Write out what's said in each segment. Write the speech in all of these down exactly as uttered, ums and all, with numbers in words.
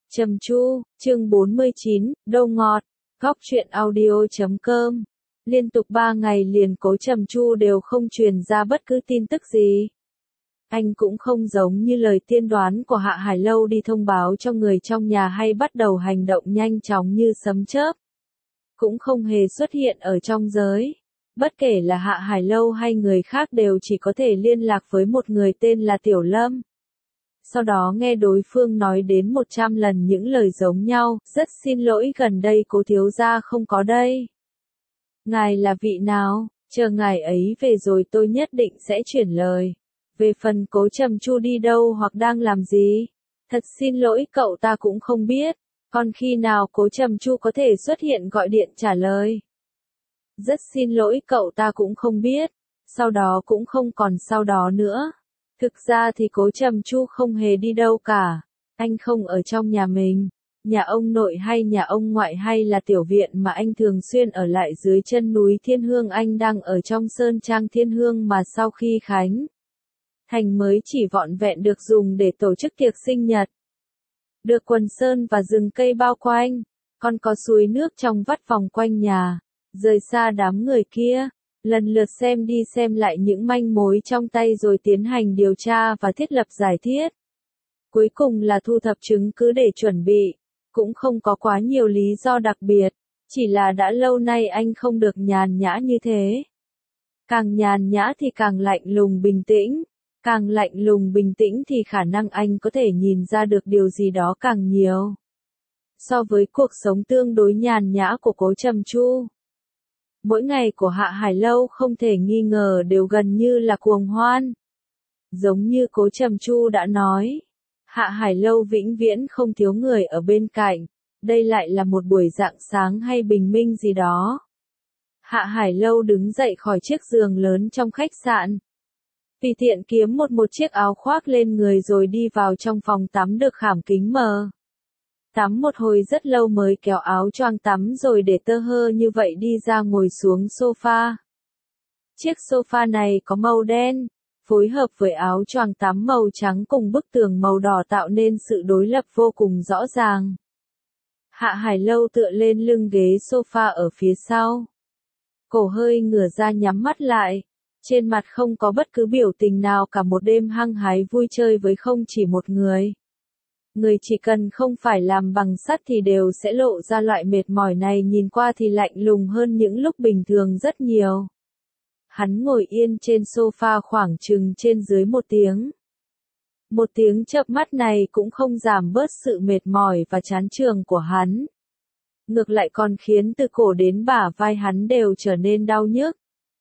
Trầm Chu, chương bốn mươi chín, Đâu Ngọt, Góc truyện audio chấm com. Liên tục ba ngày liền Cố Trầm Chu đều không truyền ra bất cứ tin tức gì. Anh cũng không giống như lời tiên đoán của Hạ Hải Lâu đi thông báo cho người trong nhà hay bắt đầu hành động nhanh chóng như sấm chớp. Cũng không hề xuất hiện ở trong giới. Bất kể là Hạ Hải Lâu hay người khác đều chỉ có thể liên lạc với một người tên là Tiểu Lâm. Sau đó nghe đối phương nói đến một trăm lần những lời giống nhau, rất xin lỗi gần đây Cố thiếu gia không có đây. Ngài là vị nào, chờ ngài ấy về rồi tôi nhất định sẽ chuyển lời. Về phần Cố Trầm Chu đi đâu hoặc đang làm gì, thật xin lỗi cậu ta cũng không biết, còn khi nào Cố Trầm Chu có thể xuất hiện gọi điện trả lời. Rất xin lỗi cậu ta cũng không biết, sau đó cũng không còn sau đó nữa. Thực ra thì Cố Trầm Chu không hề đi đâu cả, anh không ở trong nhà mình, nhà ông nội hay nhà ông ngoại hay là tiểu viện mà anh thường xuyên ở lại dưới chân núi Thiên Hương, anh đang ở trong Sơn Trang Thiên Hương mà sau khi khánh thành mới chỉ vọn vẹn được dùng để tổ chức tiệc sinh nhật. Được quần sơn và rừng cây bao quanh, còn có suối nước trong vắt vòng quanh nhà, rời xa đám người kia. Lần lượt xem đi xem lại những manh mối trong tay rồi tiến hành điều tra và thiết lập giải thiết. Cuối cùng là thu thập chứng cứ để chuẩn bị, cũng không có quá nhiều lý do đặc biệt, chỉ là đã lâu nay anh không được nhàn nhã như thế. Càng nhàn nhã thì càng lạnh lùng bình tĩnh, càng lạnh lùng bình tĩnh thì khả năng anh có thể nhìn ra được điều gì đó càng nhiều. So với cuộc sống tương đối nhàn nhã của Cố Trầm Chu, mỗi ngày của Hạ Hải Lâu không thể nghi ngờ đều gần như là cuồng hoan. Giống như Cố Trầm Chu đã nói, Hạ Hải Lâu vĩnh viễn không thiếu người ở bên cạnh, đây lại là một buổi rạng sáng hay bình minh gì đó. Hạ Hải Lâu đứng dậy khỏi chiếc giường lớn trong khách sạn. Tùy tiện kiếm một một chiếc áo khoác lên người rồi đi vào trong phòng tắm được khảm kính mờ. Tắm một hồi rất lâu mới kéo áo choàng tắm rồi để tơ hơ như vậy đi ra ngồi xuống sofa. Chiếc sofa này có màu đen, phối hợp với áo choàng tắm màu trắng cùng bức tường màu đỏ tạo nên sự đối lập vô cùng rõ ràng. Hạ Hải Lâu tựa lên lưng ghế sofa ở phía sau. Cổ hơi ngửa ra nhắm mắt lại. Trên mặt không có bất cứ biểu tình nào cả, một đêm hăng hái vui chơi với không chỉ một người. Người chỉ cần không phải làm bằng sắt thì đều sẽ lộ ra loại mệt mỏi này, nhìn qua thì lạnh lùng hơn những lúc bình thường rất nhiều. Hắn ngồi yên trên sofa khoảng chừng trên dưới một tiếng. Một tiếng chớp mắt này cũng không giảm bớt sự mệt mỏi và chán chường của hắn. Ngược lại còn khiến từ cổ đến bả vai hắn đều trở nên đau nhức.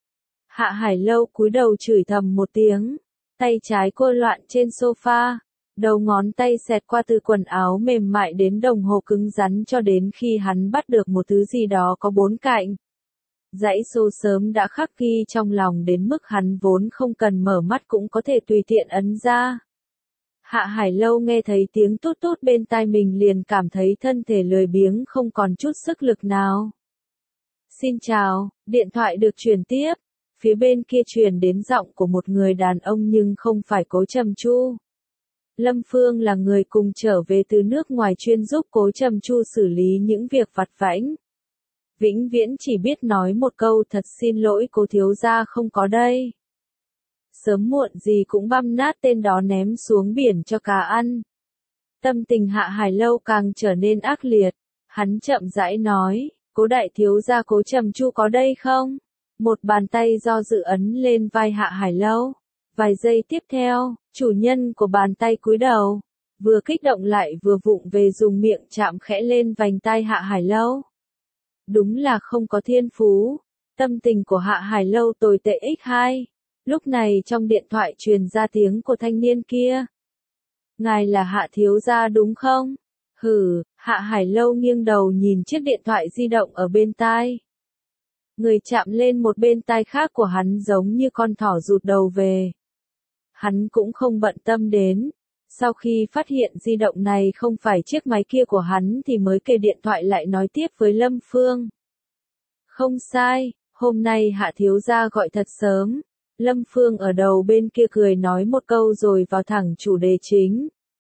Hạ Hải Lâu cúi đầu chửi thầm một tiếng, tay trái cô loạn trên sofa. Đầu ngón tay xẹt qua từ quần áo mềm mại đến đồng hồ cứng rắn cho đến khi hắn bắt được một thứ gì đó có bốn cạnh. Dãy số sớm đã khắc ghi trong lòng đến mức hắn vốn không cần mở mắt cũng có thể tùy tiện ấn ra. Hạ Hải Lâu nghe thấy tiếng tút tút bên tai mình liền cảm thấy thân thể lười biếng không còn chút sức lực nào. Xin chào, điện thoại được truyền tiếp. Phía bên kia truyền đến giọng của một người đàn ông nhưng không phải Cố Trầm Chu. Lâm Phương là người cùng trở về từ nước ngoài chuyên giúp Cố Trầm Chu xử lý những việc vặt vãnh. Vĩnh viễn chỉ biết nói một câu thật xin lỗi Cố thiếu gia không có đây. Sớm muộn gì cũng băm nát tên đó ném xuống biển cho cá ăn. Tâm tình Hạ Hải Lâu càng trở nên ác liệt, hắn chậm rãi nói, Cố đại thiếu gia Cố Trầm Chu có đây không? Một bàn tay do dự ấn lên vai Hạ Hải Lâu. Vài giây tiếp theo, chủ nhân của bàn tay cúi đầu, vừa kích động lại vừa vụng về dùng miệng chạm khẽ lên vành tai Hạ Hải Lâu. Đúng là không có thiên phú. Tâm tình của Hạ Hải Lâu tồi tệ nhân hai. Lúc này trong điện thoại truyền ra tiếng của thanh niên kia. Ngài là Hạ thiếu gia đúng không? Hừ, Hạ Hải Lâu nghiêng đầu nhìn chiếc điện thoại di động ở bên tai. Người chạm lên một bên tai khác của hắn giống như con thỏ rụt đầu về. Hắn cũng không bận tâm đến. Sau khi phát hiện di động này không phải chiếc máy kia của hắn thì mới kề điện thoại lại nói tiếp với Lâm Phương. Không sai, hôm nay Hạ thiếu gia gọi thật sớm. Lâm Phương ở đầu bên kia cười nói một câu rồi vào thẳng chủ đề chính.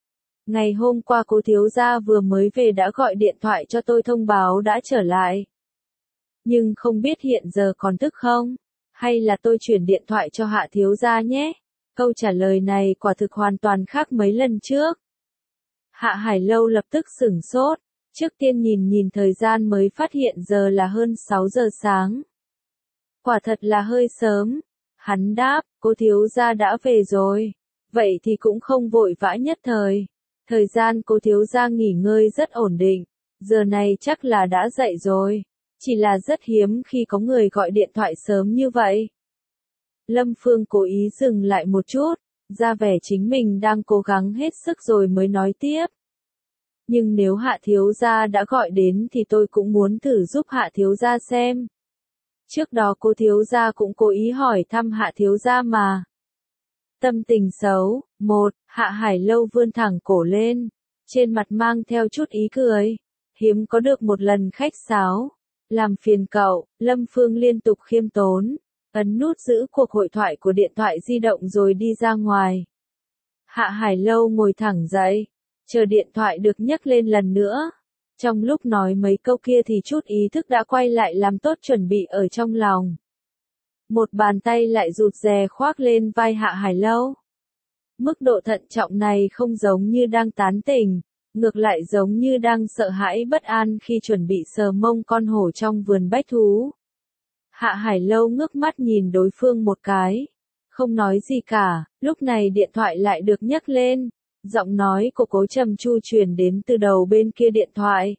Ngày hôm qua cố thiếu gia vừa mới về đã gọi điện thoại cho tôi thông báo đã trở lại. Nhưng không biết hiện giờ còn thức không? Hay là tôi chuyển điện thoại cho hạ thiếu gia nhé? Câu trả lời này quả thực hoàn toàn khác mấy lần trước. Hạ Hải Lâu lập tức sửng sốt, trước tiên nhìn nhìn thời gian mới phát hiện giờ là hơn sáu giờ sáng. Quả thật là hơi sớm. Hắn đáp, cô thiếu gia đã về rồi. Vậy thì cũng không vội vã nhất thời. Thời gian cô thiếu gia nghỉ ngơi rất ổn định. Giờ này chắc là đã dậy rồi. Chỉ là rất hiếm khi có người gọi điện thoại sớm như vậy. Lâm Phương cố ý dừng lại một chút, ra vẻ chính mình đang cố gắng hết sức rồi mới nói tiếp. Nhưng nếu hạ thiếu gia đã gọi đến thì tôi cũng muốn thử giúp hạ thiếu gia xem. Trước đó cô thiếu gia cũng cố ý hỏi thăm hạ thiếu gia mà. Tâm tình xấu, một, Hạ Hải Lâu vươn thẳng cổ lên, trên mặt mang theo chút ý cười. Hiếm có được một lần khách sáo. Làm phiền cậu, Lâm Phương liên tục khiêm tốn, ấn nút giữ cuộc hội thoại của điện thoại di động rồi đi ra ngoài. Hạ Hải Lâu ngồi thẳng dậy, chờ điện thoại được nhấc lên lần nữa. Trong lúc nói mấy câu kia thì chút ý thức đã quay lại làm tốt chuẩn bị ở trong lòng. Một bàn tay lại rụt rè khoác lên vai Hạ Hải Lâu. Mức độ thận trọng này không giống như đang tán tỉnh, ngược lại giống như đang sợ hãi bất an khi chuẩn bị sờ mông con hổ trong vườn bách thú. Hạ Hải Lâu ngước mắt nhìn đối phương một cái, không nói gì cả. Lúc này điện thoại lại được nhấc lên, giọng nói của Cố Trầm Chu truyền đến từ đầu bên kia điện thoại.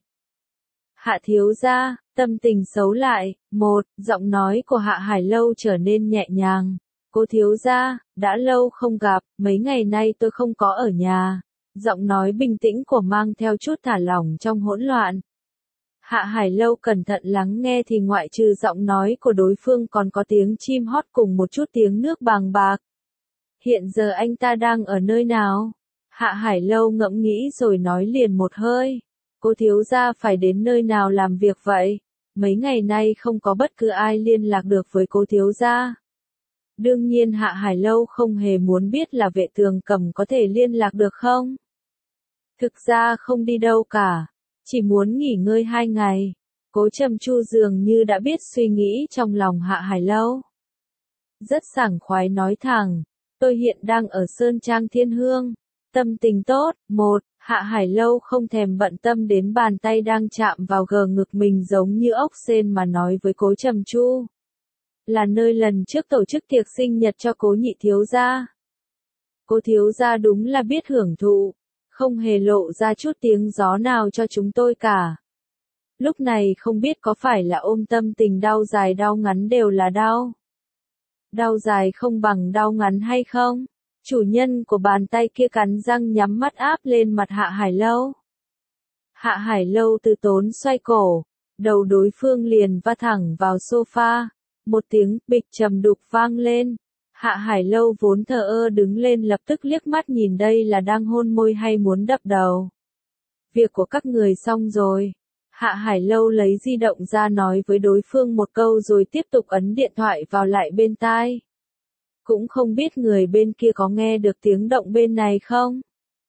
Hạ thiếu gia, tâm tình xấu lại. Một, giọng nói của Hạ Hải Lâu trở nên nhẹ nhàng. Cố thiếu gia, đã lâu không gặp, mấy ngày nay tôi không có ở nhà. Giọng nói bình tĩnh của mang theo chút thả lỏng trong hỗn loạn. Hạ Hải Lâu cẩn thận lắng nghe thì ngoại trừ giọng nói của đối phương còn có tiếng chim hót cùng một chút tiếng nước bàng bạc. Hiện giờ anh ta đang ở nơi nào? Hạ Hải Lâu ngẫm nghĩ rồi nói liền một hơi. Cô thiếu gia phải đến nơi nào làm việc vậy? Mấy ngày nay không có bất cứ ai liên lạc được với cô thiếu gia. Đương nhiên Hạ Hải Lâu không hề muốn biết là Vệ Tường Cầm có thể liên lạc được không. Thực ra không đi đâu cả, chỉ muốn nghỉ ngơi hai ngày. Cố Trầm Chu dường như đã biết suy nghĩ trong lòng Hạ Hải Lâu. Rất sảng khoái nói thẳng, tôi hiện đang ở Sơn Trang Thiên Hương, tâm tình tốt. Một, Hạ Hải Lâu không thèm bận tâm đến bàn tay đang chạm vào gờ ngực mình giống như ốc sên mà nói với Cố Trầm Chu. Là nơi lần trước tổ chức tiệc sinh nhật cho Cố nhị thiếu gia. Cố thiếu gia đúng là biết hưởng thụ, không hề lộ ra chút tiếng gió nào cho chúng tôi cả. Lúc này không biết có phải là ôm tâm tình đau dài đau ngắn đều là đau. Đau dài không bằng đau ngắn hay không? Chủ nhân của bàn tay kia cắn răng nhắm mắt áp lên mặt Hạ Hải Lâu. Hạ Hải Lâu từ tốn xoay cổ, đầu đối phương liền va thẳng vào sofa. Một tiếng bịch trầm đục vang lên. Hạ Hải Lâu vốn thờ ơ đứng lên lập tức liếc mắt nhìn đây là đang hôn môi hay muốn đập đầu. Việc của các người xong rồi. Hạ Hải Lâu lấy di động ra nói với đối phương một câu rồi tiếp tục ấn điện thoại vào lại bên tai. Cũng không biết người bên kia có nghe được tiếng động bên này không?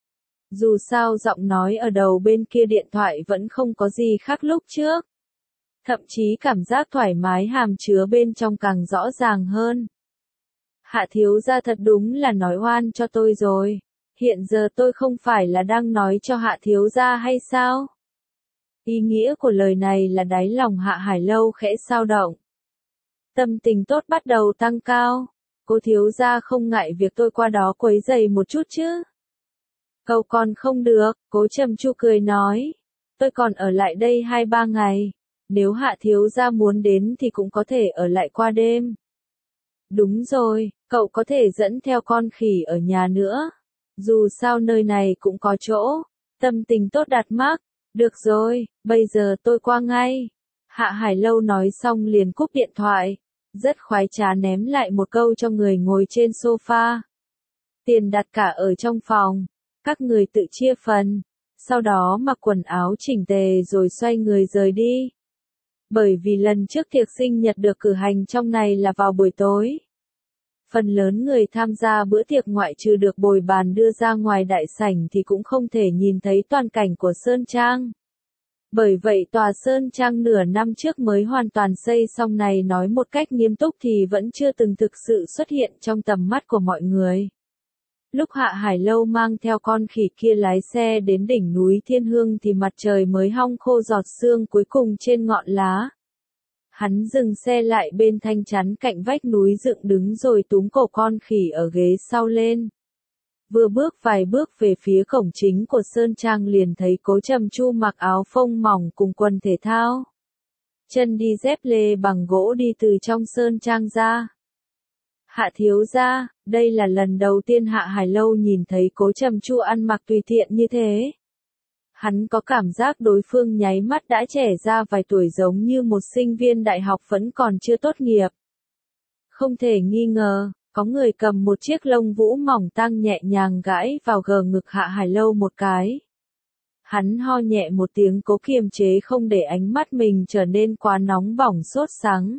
Dù sao giọng nói ở đầu bên kia điện thoại vẫn không có gì khác lúc trước. Thậm chí cảm giác thoải mái hàm chứa bên trong càng rõ ràng hơn. Hạ thiếu gia thật đúng là nói oan cho tôi rồi. Hiện giờ tôi không phải là đang nói cho hạ thiếu gia hay sao? Ý nghĩa của lời này là đáy lòng Hạ Hải Lâu khẽ xao động. Tâm tình tốt bắt đầu tăng cao. Cô thiếu gia không ngại việc tôi qua đó quấy rầy một chút chứ? Cầu còn không được, Cố Trầm Chu cười nói. Tôi còn ở lại đây hai ba ngày. Nếu hạ thiếu gia muốn đến thì cũng có thể ở lại qua đêm. Đúng rồi, cậu có thể dẫn theo con khỉ ở nhà nữa. Dù sao nơi này cũng có chỗ. Tâm tình tốt đạt mắc. Được rồi, bây giờ tôi qua ngay. Hạ Hải Lâu nói xong liền cúp điện thoại. Rất khoái trá ném lại một câu cho người ngồi trên sofa. Tiền đặt cả ở trong phòng. Các người tự chia phần. Sau đó mặc quần áo chỉnh tề rồi xoay người rời đi. Bởi vì lần trước tiệc sinh nhật được cử hành trong này là vào buổi tối. Phần lớn người tham gia bữa tiệc ngoại trừ được bồi bàn đưa ra ngoài đại sảnh thì cũng không thể nhìn thấy toàn cảnh của Sơn Trang. Bởi vậy tòa Sơn Trang nửa năm trước mới hoàn toàn xây xong này nói một cách nghiêm túc thì vẫn chưa từng thực sự xuất hiện trong tầm mắt của mọi người. Lúc Hạ Hải Lâu mang theo con khỉ kia lái xe đến đỉnh núi Thiên Hương thì mặt trời mới hong khô giọt sương cuối cùng trên ngọn lá. Hắn dừng xe lại bên thanh chắn cạnh vách núi dựng đứng rồi túm cổ con khỉ ở ghế sau lên. Vừa bước vài bước về phía cổng chính của Sơn Trang liền thấy Cố Trầm Chu mặc áo phông mỏng cùng quần thể thao. Chân đi dép lê bằng gỗ đi từ trong Sơn Trang ra. Hạ thiếu gia, đây là lần đầu tiên Hạ Hải Lâu nhìn thấy Cố Trầm Chu ăn mặc tùy tiện như thế. Hắn có cảm giác đối phương nháy mắt đã trẻ ra vài tuổi giống như một sinh viên đại học vẫn còn chưa tốt nghiệp. Không thể nghi ngờ, có người cầm một chiếc lông vũ mỏng tang nhẹ nhàng gãi vào gờ ngực Hạ Hải Lâu một cái. Hắn ho nhẹ một tiếng cố kiềm chế không để ánh mắt mình trở nên quá nóng bỏng sốt sắng.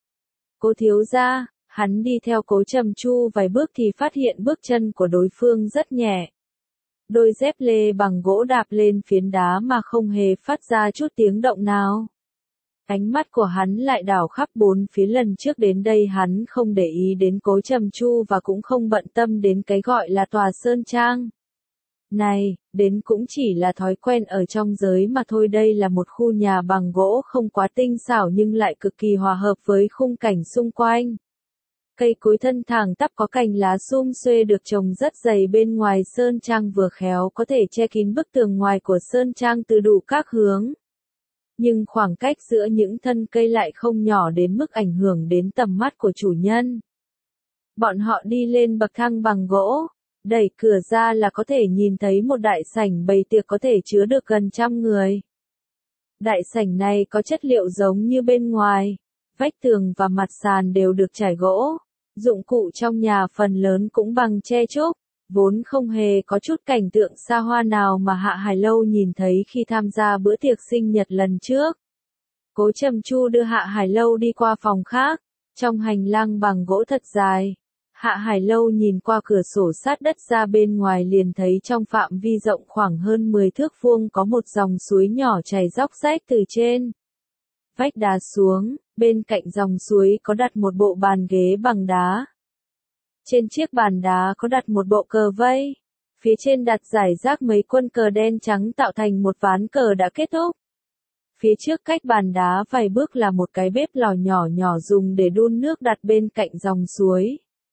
Cố thiếu gia, hắn đi theo Cố Trầm Chu vài bước thì phát hiện bước chân của đối phương rất nhẹ. Đôi dép lê bằng gỗ đạp lên phiến đá mà không hề phát ra chút tiếng động nào. Ánh mắt của hắn lại đảo khắp bốn phía, lần trước đến đây hắn không để ý đến Cố Trầm Chu và cũng không bận tâm đến cái gọi là tòa Sơn Trang. Này, đến cũng chỉ là thói quen ở trong giới mà thôi, đây là một khu nhà bằng gỗ không quá tinh xảo nhưng lại cực kỳ hòa hợp với khung cảnh xung quanh. Cây cối thân thẳng tắp có cành lá sum xuê được trồng rất dày bên ngoài Sơn Trang vừa khéo có thể che kín bức tường ngoài của Sơn Trang từ đủ các hướng. Nhưng khoảng cách giữa những thân cây lại không nhỏ đến mức ảnh hưởng đến tầm mắt của chủ nhân. Bọn họ đi lên bậc thang bằng gỗ, đẩy cửa ra là có thể nhìn thấy một đại sảnh bày tiệc có thể chứa được gần trăm người. Đại sảnh này có chất liệu giống như bên ngoài, vách tường và mặt sàn đều được trải gỗ, dụng cụ trong nhà phần lớn cũng bằng tre trúc, vốn không hề có chút cảnh tượng xa hoa nào mà Hạ Hải Lâu nhìn thấy khi tham gia bữa tiệc sinh nhật lần trước. Cố Trầm Chu đưa Hạ Hải Lâu đi qua phòng khác, trong hành lang bằng gỗ thật dài. Hạ Hải Lâu nhìn qua cửa sổ sát đất ra bên ngoài liền thấy trong phạm vi rộng khoảng hơn mười thước vuông có một dòng suối nhỏ chảy róc rách từ trên vách đá xuống, bên cạnh dòng suối có đặt một bộ bàn ghế bằng đá. Trên chiếc bàn đá có đặt một bộ cờ vây, phía trên đặt rải rác mấy quân cờ đen trắng tạo thành một ván cờ đã kết thúc. Phía trước cách bàn đá vài bước là một cái bếp lò nhỏ nhỏ dùng để đun nước đặt bên cạnh dòng suối.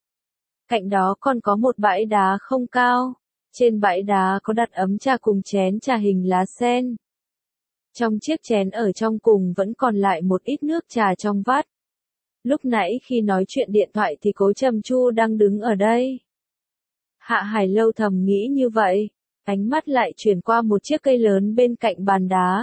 Cạnh đó còn có một bãi đá không cao, trên bãi đá có đặt ấm trà cùng chén trà hình lá sen. Trong chiếc chén ở trong cùng vẫn còn lại một ít nước trà trong vắt. Lúc nãy khi nói chuyện điện thoại thì Cố Trầm Chu đang đứng ở đây. Hạ Hải Lâu thầm nghĩ như vậy, ánh mắt lại chuyển qua một chiếc cây lớn bên cạnh bàn đá.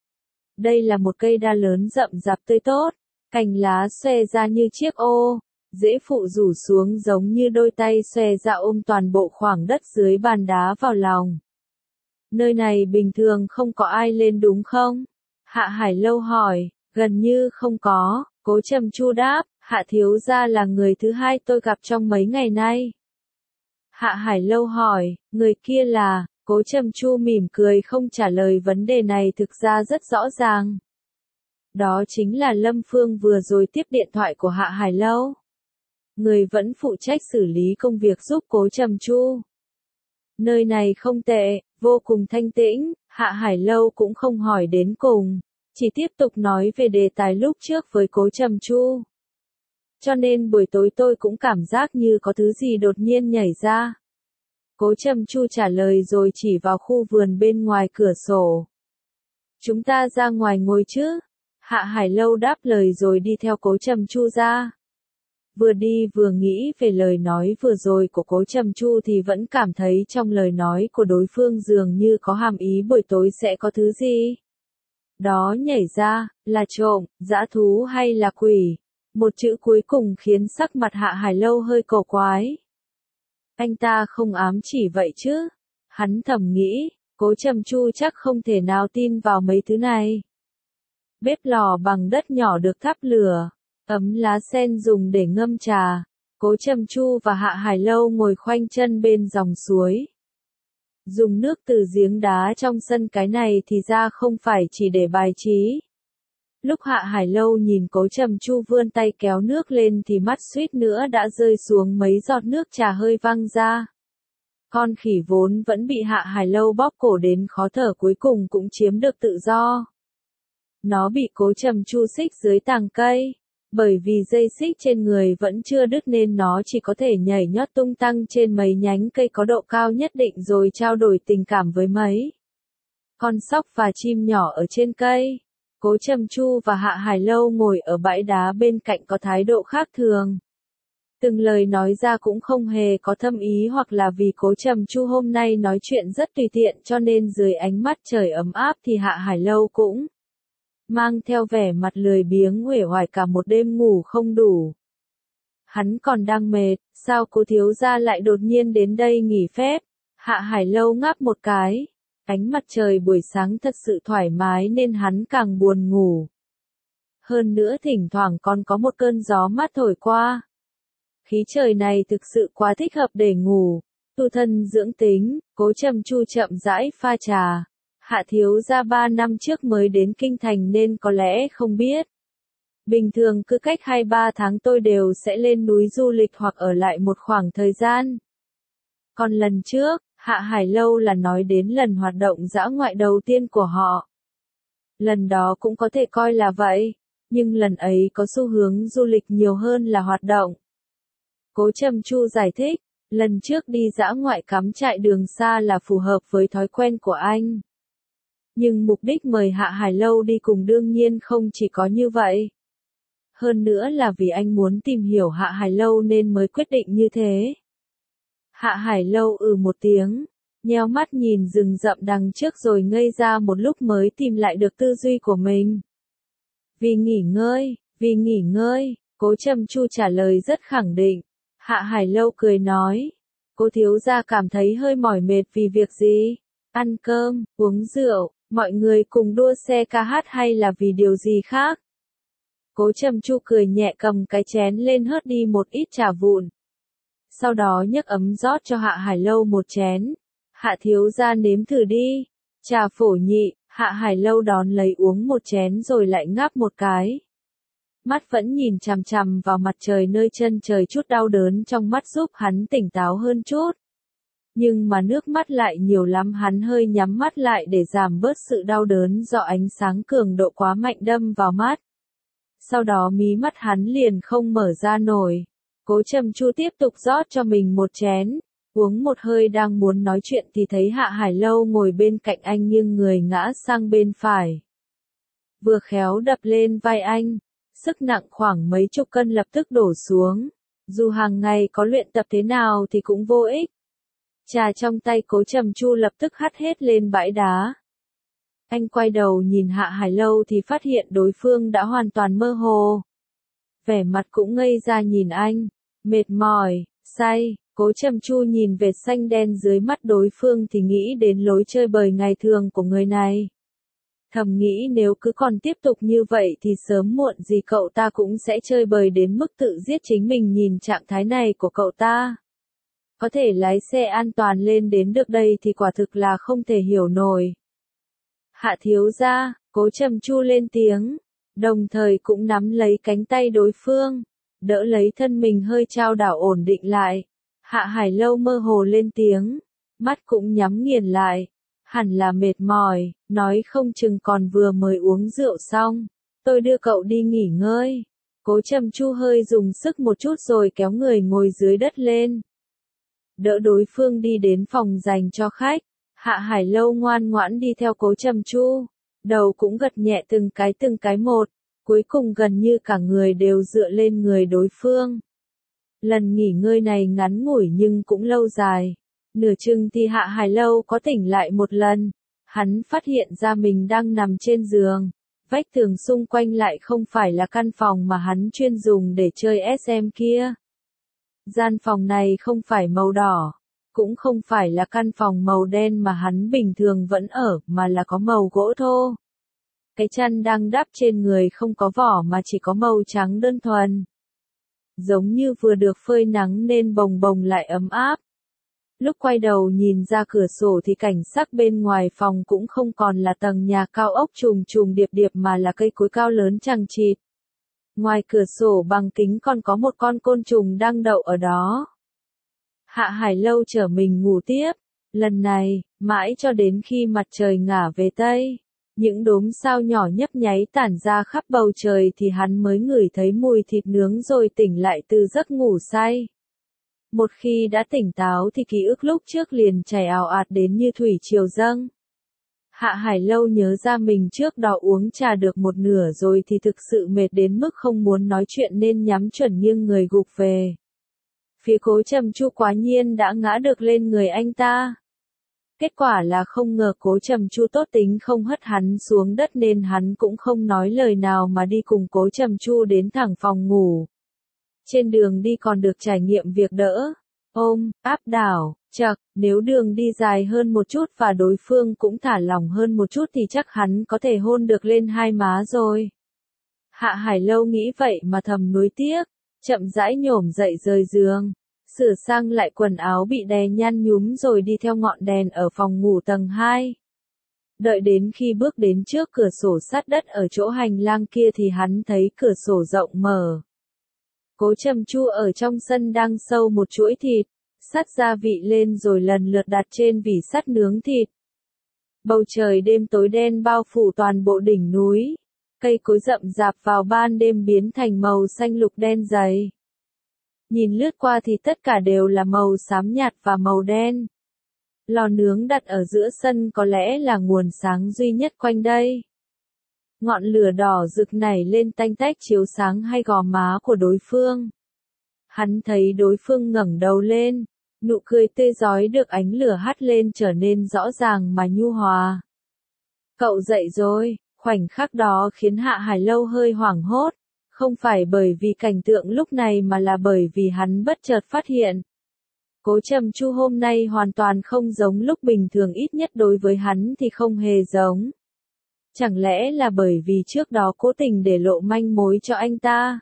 Đây là một cây đa lớn rậm rạp tươi tốt, cành lá xòe ra như chiếc ô, rễ phụ rủ xuống giống như đôi tay xòe ra ôm toàn bộ khoảng đất dưới bàn đá vào lòng. Nơi này bình thường không có ai lên đúng không? Hạ Hải Lâu hỏi, gần như không có, Cố Trầm Chu đáp, Hạ thiếu gia là người thứ hai tôi gặp trong mấy ngày nay. Hạ Hải Lâu hỏi, người kia là, Cố Trầm Chu mỉm cười không trả lời vấn đề này, thực ra rất rõ ràng. Đó chính là Lâm Phương vừa rồi tiếp điện thoại của Hạ Hải Lâu. Người vẫn phụ trách xử lý công việc giúp Cố Trầm Chu. Nơi này không tệ, vô cùng thanh tĩnh, Hạ Hải Lâu cũng không hỏi đến cùng, chỉ tiếp tục nói về đề tài lúc trước với Cố Trầm Chu. Cho nên buổi tối tôi cũng cảm giác như có thứ gì đột nhiên nhảy ra. Cố Trầm Chu trả lời rồi chỉ vào khu vườn bên ngoài cửa sổ. Chúng ta ra ngoài ngồi chứ? Hạ Hải Lâu đáp lời rồi đi theo Cố Trầm Chu ra. Vừa đi vừa nghĩ về lời nói vừa rồi của Cố Trầm Chu thì vẫn cảm thấy trong lời nói của đối phương dường như có hàm ý buổi tối sẽ có thứ gì đó nhảy ra, là trộm, dã thú hay là quỷ. Một chữ cuối cùng khiến sắc mặt Hạ Hải Lâu hơi cổ quái. Anh ta không ám chỉ vậy chứ? Hắn thầm nghĩ, Cố Trầm Chu chắc không thể nào tin vào mấy thứ này. Bếp lò bằng đất nhỏ được thắp lửa, ấm lá sen dùng để ngâm trà, Cố Trầm Chu và Hạ Hải Lâu ngồi khoanh chân bên dòng suối. Dùng nước từ giếng đá trong sân cái này thì ra không phải chỉ để bài trí. Lúc Hạ Hải Lâu nhìn Cố Trầm Chu vươn tay kéo nước lên thì mắt suýt nữa đã rơi xuống mấy giọt nước trà hơi văng ra. Con khỉ vốn vẫn bị Hạ Hải Lâu bóp cổ đến khó thở cuối cùng cũng chiếm được tự do. Nó bị Cố Trầm Chu xích dưới tàng cây. Bởi vì dây xích trên người vẫn chưa đứt nên nó chỉ có thể nhảy nhót tung tăng trên mấy nhánh cây có độ cao nhất định rồi trao đổi tình cảm với mấy con sóc và chim nhỏ ở trên cây. Cố Trầm Chu và Hạ Hải Lâu ngồi ở bãi đá bên cạnh có thái độ khác thường. Từng lời nói ra cũng không hề có thâm ý hoặc là vì Cố Trầm Chu hôm nay nói chuyện rất tùy tiện cho nên dưới ánh mắt trời ấm áp thì Hạ Hải Lâu cũng mang theo vẻ mặt lười biếng uể oải cả một đêm ngủ không đủ. Hắn còn đang mệt, sao Cố thiếu gia lại đột nhiên đến đây nghỉ phép? Hạ Hải Lâu ngáp một cái. Ánh mặt trời buổi sáng thật sự thoải mái nên hắn càng buồn ngủ. Hơn nữa thỉnh thoảng còn có một cơn gió mát thổi qua. Khí trời này thực sự quá thích hợp để ngủ. Tu thân dưỡng tính, Cố Trầm Chu chậm rãi pha trà. Hạ thiếu gia ba năm trước mới đến kinh thành nên có lẽ không biết. Bình thường cứ cách hai ba tháng tôi đều sẽ lên núi du lịch hoặc ở lại một khoảng thời gian. Còn lần trước, Hạ Hải Lâu là nói đến lần hoạt động dã ngoại đầu tiên của họ. Lần đó cũng có thể coi là vậy, nhưng lần ấy có xu hướng du lịch nhiều hơn là hoạt động. Cố Trầm Chu giải thích, lần trước đi dã ngoại cắm trại đường xa là phù hợp với thói quen của anh. Nhưng mục đích mời Hạ Hải Lâu đi cùng đương nhiên không chỉ có như vậy. Hơn nữa là vì anh muốn tìm hiểu Hạ Hải Lâu nên mới quyết định như thế. Hạ Hải Lâu ừ một tiếng, nheo mắt nhìn rừng rậm đằng trước rồi ngây ra một lúc mới tìm lại được tư duy của mình. Vì nghỉ ngơi, vì nghỉ ngơi, Cố Trầm Chu trả lời rất khẳng định. Hạ Hải Lâu cười nói, Cố thiếu gia cảm thấy hơi mỏi mệt vì việc gì? Ăn cơm, uống rượu, mọi người cùng đua xe ca hát hay là vì điều gì khác? Cố Trầm Chu cười nhẹ cầm cái chén lên hớt đi một ít trà vụn. Sau đó nhấc ấm rót cho Hạ Hải Lâu một chén. Hạ thiếu gia nếm thử đi. Trà phổ nhị, Hạ Hải Lâu đón lấy uống một chén rồi lại ngáp một cái. Mắt vẫn nhìn chằm chằm vào mặt trời nơi chân trời chút đau đớn trong mắt giúp hắn tỉnh táo hơn chút. Nhưng mà nước mắt lại nhiều lắm hắn hơi nhắm mắt lại để giảm bớt sự đau đớn do ánh sáng cường độ quá mạnh đâm vào mắt. Sau đó mí mắt hắn liền không mở ra nổi. Cố Trầm Chu tiếp tục rót cho mình một chén, uống một hơi đang muốn nói chuyện thì thấy Hạ Hải Lâu ngồi bên cạnh anh nhưng người ngã sang bên phải. Vừa khéo đập lên vai anh, sức nặng khoảng mấy chục cân lập tức đổ xuống. Dù hàng ngày có luyện tập thế nào thì cũng vô ích. Trà trong tay Cố Trầm Chu lập tức hắt hết lên bãi đá. Anh quay đầu nhìn Hạ Hải Lâu thì phát hiện đối phương đã hoàn toàn mơ hồ. Vẻ mặt cũng ngây ra nhìn anh, mệt mỏi, say. Cố Trầm Chu nhìn vệt xanh đen dưới mắt đối phương thì nghĩ đến lối chơi bời ngày thường của người này. Thầm nghĩ nếu cứ còn tiếp tục như vậy thì sớm muộn gì cậu ta cũng sẽ chơi bời đến mức tự giết chính mình nhìn trạng thái này của cậu ta. Có thể lái xe an toàn lên đến được đây thì quả thực là không thể hiểu nổi. Hạ thiếu gia, Cố Trầm Chu lên tiếng, đồng thời cũng nắm lấy cánh tay đối phương, đỡ lấy thân mình hơi trao đảo ổn định lại. Hạ Hải Lâu mơ hồ lên tiếng, mắt cũng nhắm nghiền lại, hẳn là mệt mỏi, nói không chừng còn vừa mới uống rượu xong, tôi đưa cậu đi nghỉ ngơi. Cố Trầm Chu hơi dùng sức một chút rồi kéo người ngồi dưới đất lên. Đỡ đối phương đi đến phòng dành cho khách, Hạ Hải Lâu ngoan ngoãn đi theo Cố Trầm Chu, đầu cũng gật nhẹ từng cái từng cái một, cuối cùng gần như cả người đều dựa lên người đối phương. Lần nghỉ ngơi này ngắn ngủi nhưng cũng lâu dài. Nửa chừng thì Hạ Hải Lâu có tỉnh lại một lần. Hắn phát hiện ra mình đang nằm trên giường. Vách tường xung quanh lại không phải là căn phòng mà hắn chuyên dùng để chơi ét em kia. Gian phòng này không phải màu đỏ. Cũng không phải là căn phòng màu đen mà hắn bình thường vẫn ở mà là có màu gỗ thô. Cái chăn đang đắp trên người không có vỏ mà chỉ có màu trắng đơn thuần. giống như vừa được phơi nắng nên bồng bồng lại ấm áp. Lúc quay đầu nhìn ra cửa sổ thì cảnh sắc bên ngoài phòng cũng không còn là tầng nhà cao ốc trùng trùng điệp điệp mà là cây cối cao lớn chằng chịt. Ngoài cửa sổ bằng kính còn có một con côn trùng đang đậu ở đó. Hạ Hải Lâu chở mình ngủ tiếp. Lần này, mãi cho đến khi mặt trời ngả về Tây, những đốm sao nhỏ nhấp nháy tản ra khắp bầu trời thì hắn mới ngửi thấy mùi thịt nướng rồi tỉnh lại từ giấc ngủ say. Một khi đã tỉnh táo thì ký ức lúc trước liền chảy ào ạt đến như thủy triều dâng. Hạ Hải Lâu nhớ ra mình trước đó uống trà được một nửa rồi thì thực sự mệt đến mức không muốn nói chuyện nên nhắm chuẩn nghiêng người gục về. Phía Cố Trầm Chu quá nhiên đã ngã được lên người anh ta. Kết quả là không ngờ Cố Trầm Chu tốt tính không hất hắn xuống đất nên hắn cũng không nói lời nào mà đi cùng Cố Trầm Chu đến thẳng phòng ngủ. Trên đường đi còn được trải nghiệm việc đỡ, ôm, áp đảo, chậc, nếu đường đi dài hơn một chút và đối phương cũng thả lỏng hơn một chút thì chắc hắn có thể hôn được lên hai má rồi. Hạ Hải Lâu nghĩ vậy mà thầm nuối tiếc, chậm rãi nhổm dậy rời giường, sửa sang lại quần áo bị đè nhăn nhúm rồi đi theo ngọn đèn ở phòng ngủ tầng hai. Đợi đến khi bước đến trước cửa sổ sát đất ở chỗ hành lang kia thì hắn thấy cửa sổ rộng mở. Cố Trầm Chu ở trong sân đang sâu một chuỗi thịt, sắt gia vị lên rồi lần lượt đặt trên vỉ sắt nướng thịt. Bầu trời đêm tối đen bao phủ toàn bộ đỉnh núi, cây cối rậm rạp vào ban đêm biến thành màu xanh lục đen dày. Nhìn lướt qua thì tất cả đều là màu xám nhạt và màu đen. Lò nướng đặt ở giữa sân có lẽ là nguồn sáng duy nhất quanh đây. Ngọn lửa đỏ rực nảy lên tanh tách chiếu sáng hai gò má của đối phương. Hắn thấy đối phương ngẩng đầu lên, nụ cười tươi rói được ánh lửa hắt lên trở nên rõ ràng mà nhu hòa. Cậu dậy rồi, khoảnh khắc đó khiến Hạ Hải Lâu hơi hoảng hốt, không phải bởi vì cảnh tượng lúc này mà là bởi vì hắn bất chợt phát hiện. Cố Trầm Chu hôm nay hoàn toàn không giống lúc bình thường, ít nhất đối với hắn thì không hề giống. Chẳng lẽ là bởi vì trước đó cố tình để lộ manh mối cho anh ta?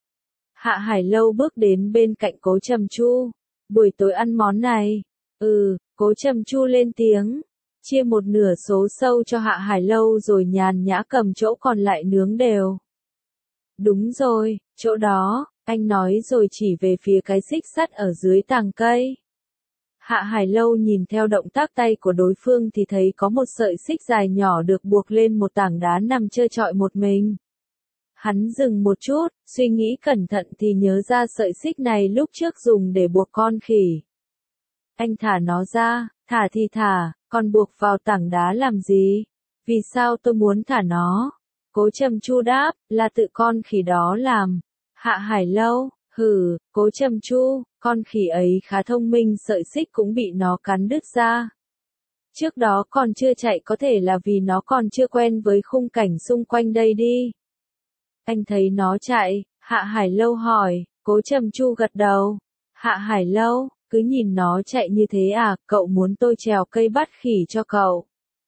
Hạ Hải Lâu bước đến bên cạnh Cố Trầm Chu. Buổi tối ăn món này. Ừ, Cố Trầm Chu lên tiếng. Chia một nửa số sâu cho Hạ Hải Lâu rồi nhàn nhã cầm chỗ còn lại nướng đều. Đúng rồi, chỗ đó, anh nói rồi chỉ về phía cái xích sắt ở dưới tàng cây. Hạ Hải Lâu nhìn theo động tác tay của đối phương thì thấy có một sợi xích dài nhỏ được buộc lên một tảng đá nằm trơ trọi một mình. Hắn dừng một chút, suy nghĩ cẩn thận thì nhớ ra sợi xích này lúc trước dùng để buộc con khỉ. Anh thả nó ra, thả thì thả, còn buộc vào tảng đá làm gì? Vì sao tôi muốn thả nó? Cố Trầm Chu đáp, là tự con khỉ đó làm. Hạ Hải Lâu, hừ, Cố Trầm Chu, con khỉ ấy khá thông minh, sợi xích cũng bị nó cắn đứt ra. Trước đó còn chưa chạy có thể là vì nó còn chưa quen với khung cảnh xung quanh đây đi. Anh thấy nó chạy, Hạ Hải Lâu hỏi, Cố Trầm Chu gật đầu. Hạ Hải Lâu, cứ nhìn nó chạy như thế à, cậu muốn tôi trèo cây bắt khỉ cho cậu?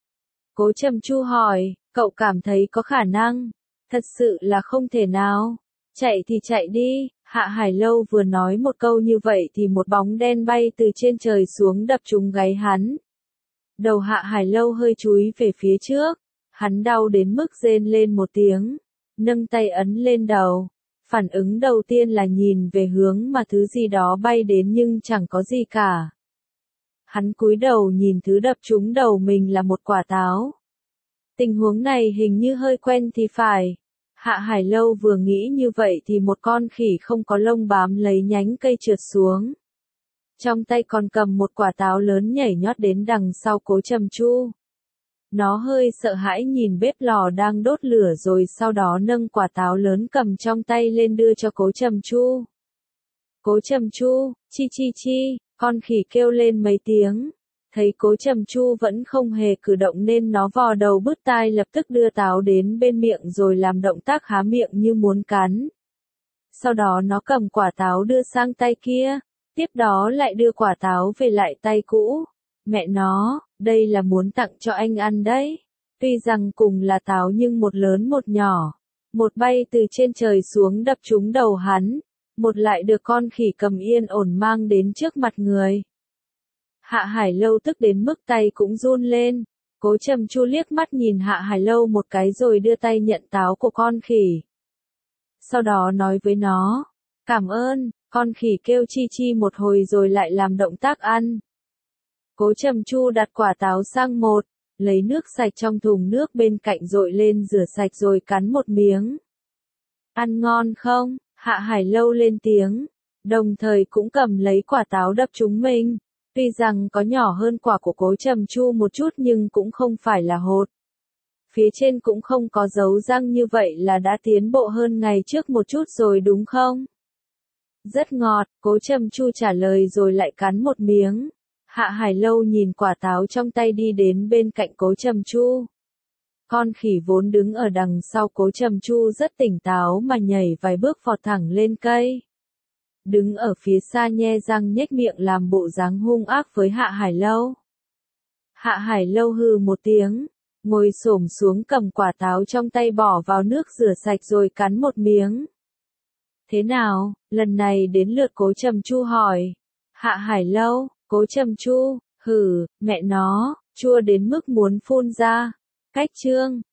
Cố Trầm Chu hỏi, cậu cảm thấy có khả năng? Thật sự là không thể nào. Chạy thì chạy đi. Hạ Hải Lâu vừa nói một câu như vậy thì một bóng đen bay từ trên trời xuống đập trúng gáy hắn. Đầu Hạ Hải Lâu hơi chúi về phía trước. Hắn đau đến mức rên lên một tiếng. Nâng tay ấn lên đầu. Phản ứng đầu tiên là nhìn về hướng mà thứ gì đó bay đến nhưng chẳng có gì cả. Hắn cúi đầu nhìn thứ đập trúng đầu mình là một quả táo. Tình huống này hình như hơi quen thì phải. Hạ Hải Lâu vừa nghĩ như vậy thì một con khỉ không có lông bám lấy nhánh cây trượt xuống. Trong tay còn cầm một quả táo lớn nhảy nhót đến đằng sau Cố Trầm Chu. Nó hơi sợ hãi nhìn bếp lò đang đốt lửa rồi sau đó nâng quả táo lớn cầm trong tay lên đưa cho Cố Trầm Chu. Cố Trầm Chu, chi chi chi, con khỉ kêu lên mấy tiếng. Thấy Cố Trầm Chu vẫn không hề cử động nên nó vò đầu bứt tai lập tức đưa táo đến bên miệng rồi làm động tác há miệng như muốn cắn. Sau đó nó cầm quả táo đưa sang tay kia, tiếp đó lại đưa quả táo về lại tay cũ. Mẹ nó, đây là muốn tặng cho anh ăn đấy. Tuy rằng cùng là táo nhưng một lớn một nhỏ. Một bay từ trên trời xuống đập trúng đầu hắn. một lại được con khỉ cầm yên ổn mang đến trước mặt người. Hạ Hải Lâu tức đến mức tay cũng run lên. Cố Trầm Chu liếc mắt nhìn Hạ Hải Lâu một cái rồi đưa tay nhận táo của con khỉ. Sau đó nói với nó, cảm ơn, con khỉ kêu chi chi một hồi rồi lại làm động tác ăn. Cố Trầm Chu đặt quả táo sang một, lấy nước sạch trong thùng nước bên cạnh dội lên rửa sạch rồi cắn một miếng. Ăn ngon không? Hạ Hải Lâu lên tiếng, đồng thời cũng cầm lấy quả táo đập chúng mình. Tuy rằng có nhỏ hơn quả của Cố Trầm Chu một chút nhưng cũng không phải là hột. Phía trên cũng không có dấu răng, như vậy là đã tiến bộ hơn ngày trước một chút rồi đúng không? Rất ngọt, Cố Trầm Chu trả lời rồi lại cắn một miếng. Hạ Hải Lâu nhìn quả táo trong tay đi đến bên cạnh Cố Trầm Chu. Con khỉ vốn đứng ở đằng sau Cố Trầm Chu rất tỉnh táo mà nhảy vài bước vọt thẳng lên cây. Đứng ở phía xa nhe răng nhếch miệng làm bộ dáng hung ác với Hạ Hải Lâu. Hạ Hải Lâu hừ một tiếng, ngồi xổm xuống cầm quả táo trong tay bỏ vào nước rửa sạch rồi cắn một miếng. Thế nào, lần này đến lượt Cố Trầm Chu hỏi. Hạ Hải Lâu, Cố Trầm Chu, hừ, mẹ nó, chua đến mức muốn phun ra. Cách chương